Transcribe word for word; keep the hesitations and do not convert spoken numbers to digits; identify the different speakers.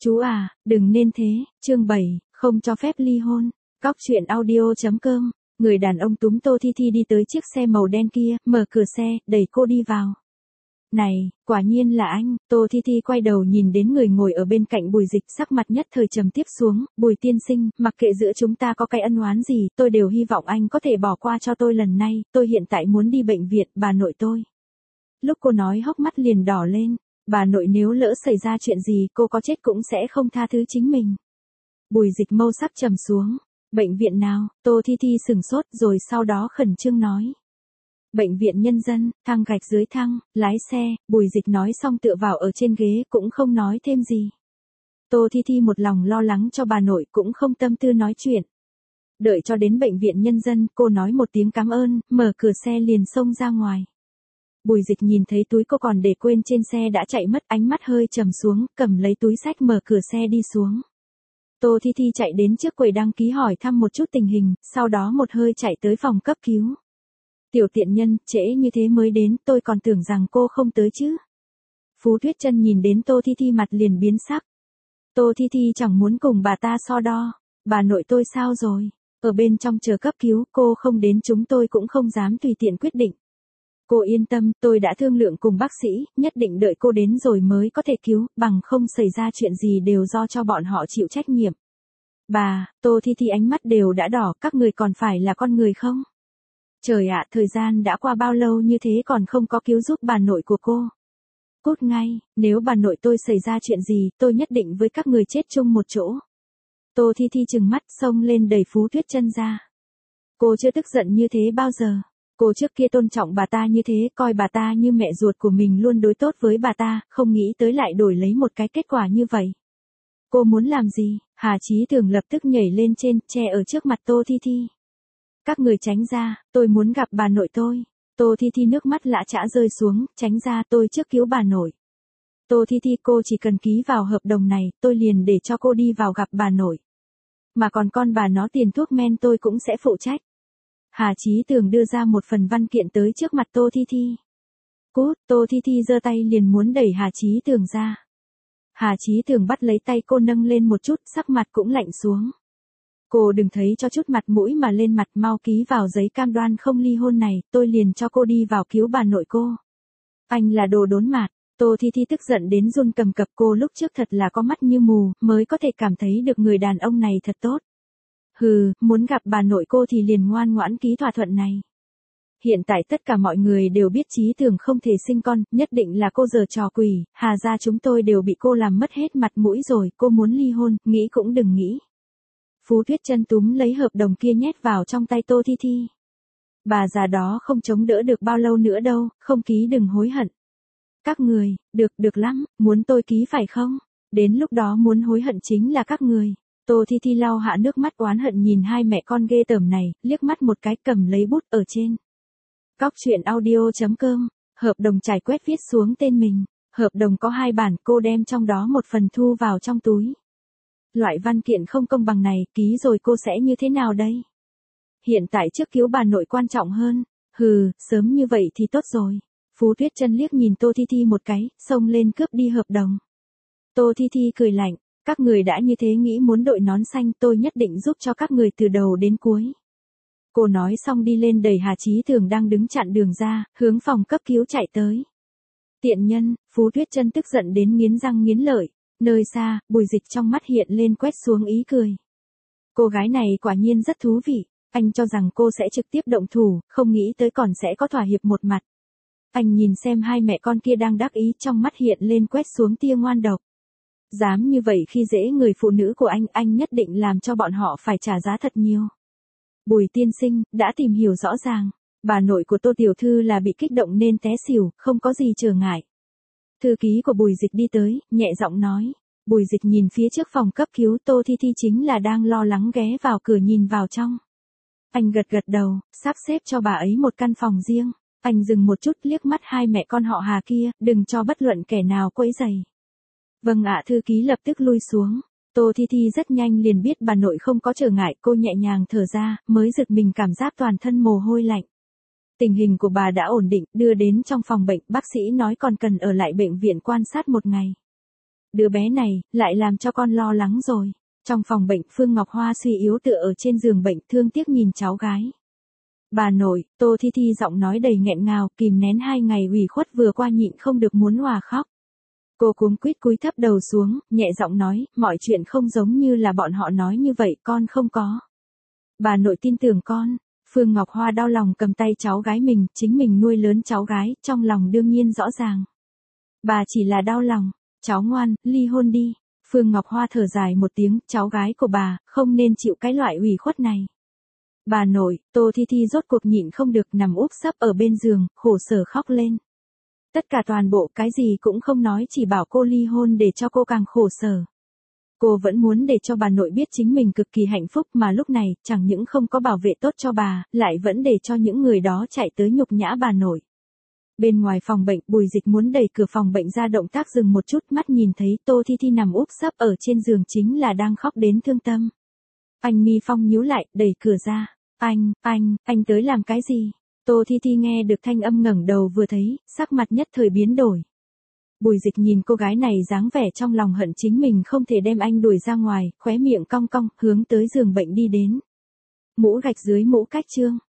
Speaker 1: Chú à, đừng nên thế, chương bảy, không cho phép ly hôn. Cóc truyện audio.com, người đàn ông túm Tô Thi Thi đi tới chiếc xe màu đen kia, mở cửa xe, đẩy cô đi vào. Này, quả nhiên là anh. Tô Thi Thi quay đầu nhìn đến người ngồi ở bên cạnh Bùi Dịch, sắc mặt nhất thời trầm tiếp xuống. Bùi tiên sinh, mặc kệ giữa chúng ta có cái ân oán gì, tôi đều hy vọng anh có thể bỏ qua cho tôi lần này, tôi hiện tại muốn đi bệnh viện, bà nội tôi. Lúc cô nói hốc mắt liền đỏ lên, bà nội nếu lỡ xảy ra chuyện gì cô có chết cũng sẽ không tha thứ chính mình. Bùi Dịch mâu sắc trầm xuống. Bệnh viện nào? Tô Thi Thi sừng sốt rồi sau đó khẩn trương nói. Bệnh viện nhân dân, thang gạch dưới thang, lái xe. Bùi Dịch nói xong tựa vào ở trên ghế cũng không nói thêm gì. Tô Thi Thi một lòng lo lắng cho bà nội cũng không tâm tư nói chuyện. Đợi cho đến bệnh viện nhân dân, cô nói một tiếng cảm ơn, mở cửa xe liền xông ra ngoài. Bùi Dịch nhìn thấy túi cô còn để quên trên xe đã chạy mất, ánh mắt hơi trầm xuống, cầm lấy túi xách mở cửa xe đi xuống. Tô Thi Thi chạy đến trước quầy đăng ký hỏi thăm một chút tình hình, sau đó một hơi chạy tới phòng cấp cứu. Tiểu tiện nhân, trễ như thế mới đến, tôi còn tưởng rằng cô không tới chứ. Phú Tuyết Chân nhìn đến Tô Thi Thi mặt liền biến sắc. Tô Thi Thi chẳng muốn cùng bà ta so đo. Bà nội tôi sao rồi? Ở bên trong chờ cấp cứu, cô không đến chúng tôi cũng không dám tùy tiện quyết định. Cô yên tâm, tôi đã thương lượng cùng bác sĩ, nhất định đợi cô đến rồi mới có thể cứu, bằng không xảy ra chuyện gì đều do cho bọn họ chịu trách nhiệm. Bà, Tô Thi Thi ánh mắt đều đã đỏ, các người còn phải là con người không? Trời ạ, thời gian đã qua bao lâu như thế còn không có cứu giúp bà nội của cô. Cút ngay, nếu bà nội tôi xảy ra chuyện gì, tôi nhất định với các người chết chung một chỗ. Tô Thi Thi trừng mắt xông lên đẩy Phú Tuyết Chân ra. Cô chưa tức giận như thế bao giờ. Cô trước kia tôn trọng bà ta như thế, coi bà ta như mẹ ruột của mình luôn đối tốt với bà ta, không nghĩ tới lại đổi lấy một cái kết quả như vậy. Cô muốn làm gì? Hà Chí Thường lập tức nhảy lên trên, che ở trước mặt Tô Thi Thi. Các người tránh ra, tôi muốn gặp bà nội tôi. Tô Thi Thi nước mắt lã chã rơi xuống, tránh ra, tôi trước cứu bà nội. Tô Thi Thi, cô chỉ cần ký vào hợp đồng này, tôi liền để cho cô đi vào gặp bà nội. Mà còn con bà nó tiền thuốc men tôi cũng sẽ phụ trách. Hà Chí Thường đưa ra một phần văn kiện tới trước mặt Tô Thi Thi. Cút, Tô Thi Thi giơ tay liền muốn đẩy Hà Chí Thường ra. Hà Chí Thường bắt lấy tay cô nâng lên một chút, sắc mặt cũng lạnh xuống. Cô đừng thấy cho chút mặt mũi mà lên mặt, mau ký vào giấy cam đoan không ly hôn này, tôi liền cho cô đi vào cứu bà nội cô. Anh là đồ đốn mạt. Tô Thi Thi tức giận đến run cầm cập, cô lúc trước thật là có mắt như mù, mới có thể cảm thấy được người đàn ông này thật tốt. Hừ, muốn gặp bà nội cô thì liền ngoan ngoãn ký thỏa thuận này. Hiện tại tất cả mọi người đều biết Chí Thường không thể sinh con, nhất định là cô giở trò quỷ, Hà gia chúng tôi đều bị cô làm mất hết mặt mũi rồi, cô muốn ly hôn, nghĩ cũng đừng nghĩ. Phú Tuyết Chân túm lấy hợp đồng kia nhét vào trong tay Tô Thi Thi. Bà già đó không chống đỡ được bao lâu nữa đâu, không ký đừng hối hận. Các người, được, được lắm, muốn tôi ký phải không? Đến lúc đó muốn hối hận chính là các người. Tô Thi Thi lau hạ nước mắt oán hận nhìn hai mẹ con ghê tởm này, liếc mắt một cái cầm lấy bút ở trên. Cóc truyện audio.com, hợp đồng trải quét viết xuống tên mình. Hợp đồng có hai bản, cô đem trong đó một phần thu vào trong túi. Loại văn kiện không công bằng này, ký rồi cô sẽ như thế nào đây? Hiện tại trước cứu bà nội quan trọng hơn. Hừ, sớm như vậy thì tốt rồi. Phú Tuyết Chân liếc nhìn Tô Thi Thi một cái, xông lên cướp đi hợp đồng. Tô Thi Thi cười lạnh, các người đã như thế nghĩ muốn đội nón xanh, tôi nhất định giúp cho các người từ đầu đến cuối. Cô nói xong đi lên đẩy Hà Chí Thường đang đứng chặn đường ra, hướng phòng cấp cứu chạy tới. Tiện nhân, Phú Tuyết Chân tức giận đến nghiến răng nghiến lợi. Nơi xa, Bùi Dịch trong mắt hiện lên quét xuống ý cười. Cô gái này quả nhiên rất thú vị, anh cho rằng cô sẽ trực tiếp động thủ, không nghĩ tới còn sẽ có thỏa hiệp một mặt. Anh nhìn xem hai mẹ con kia đang đắc ý, trong mắt hiện lên quét xuống tia ngoan độc. Dám như vậy khi dễ người phụ nữ của anh, anh nhất định làm cho bọn họ phải trả giá thật nhiều. Bùi tiên sinh, đã tìm hiểu rõ ràng, bà nội của Tô tiểu thư là bị kích động nên té xỉu, không có gì trở ngại. Thư ký của Bùi Dịch đi tới, nhẹ giọng nói. Bùi Dịch nhìn phía trước phòng cấp cứu, Tô Thi Thi chính là đang lo lắng ghé vào cửa nhìn vào trong. Anh gật gật đầu, sắp xếp cho bà ấy một căn phòng riêng. Anh dừng một chút liếc mắt hai mẹ con họ Hà kia, đừng cho bất luận kẻ nào quấy rầy. Vâng ạ, thư ký lập tức lui xuống. Tô Thi Thi rất nhanh liền biết bà nội không có trở ngại, cô nhẹ nhàng thở ra, mới giật mình cảm giác toàn thân mồ hôi lạnh. Tình hình của bà đã ổn định, đưa đến trong phòng bệnh, bác sĩ nói còn cần ở lại bệnh viện quan sát một ngày. đứa bé này, lại làm cho con lo lắng rồi. Trong phòng bệnh Phương Ngọc Hoa suy yếu tựa ở trên giường bệnh thương tiếc nhìn cháu gái. Bà nội, Tô Thi Thi giọng nói đầy nghẹn ngào, kìm nén hai ngày ủy khuất vừa qua nhịn không được muốn òa khóc. Cô cuống quýt cúi thấp đầu xuống, nhẹ giọng nói, mọi chuyện không giống như là bọn họ nói như vậy, con không có. Bà nội tin tưởng con. Phương Ngọc Hoa đau lòng cầm tay cháu gái mình, chính mình nuôi lớn cháu gái, trong lòng đương nhiên rõ ràng. Bà chỉ là đau lòng, cháu ngoan, ly hôn đi. Phương Ngọc Hoa thở dài một tiếng, cháu gái của bà, không nên chịu cái loại ủy khuất này. Bà nội, Tô Thi Thi rốt cuộc nhịn không được nằm úp sấp ở bên giường, khổ sở khóc lên. Tất cả toàn bộ cái gì cũng không nói chỉ bảo cô ly hôn để cho cô càng khổ sở. Cô vẫn muốn để cho bà nội biết chính mình cực kỳ hạnh phúc mà lúc này chẳng những không có bảo vệ tốt cho bà, lại vẫn để cho những người đó chạy tới nhục nhã bà nội. Bên ngoài phòng bệnh Bùi Dịch muốn đẩy cửa phòng bệnh ra động tác dừng một chút mắt nhìn thấy Tô Thi Thi nằm úp sấp ở trên giường chính là đang khóc đến thương tâm. Anh mi phong nhíu lại, đẩy cửa ra. Anh, anh, anh tới làm cái gì? Tô Thi Thi nghe được thanh âm ngẩng đầu vừa thấy, sắc mặt nhất thời biến đổi. Bùi Dịch nhìn cô gái này dáng vẻ trong lòng hận chính mình không thể đem anh đuổi ra ngoài, khóe miệng cong cong, hướng tới giường bệnh đi đến. Mũ gạch dưới mũ cách trương.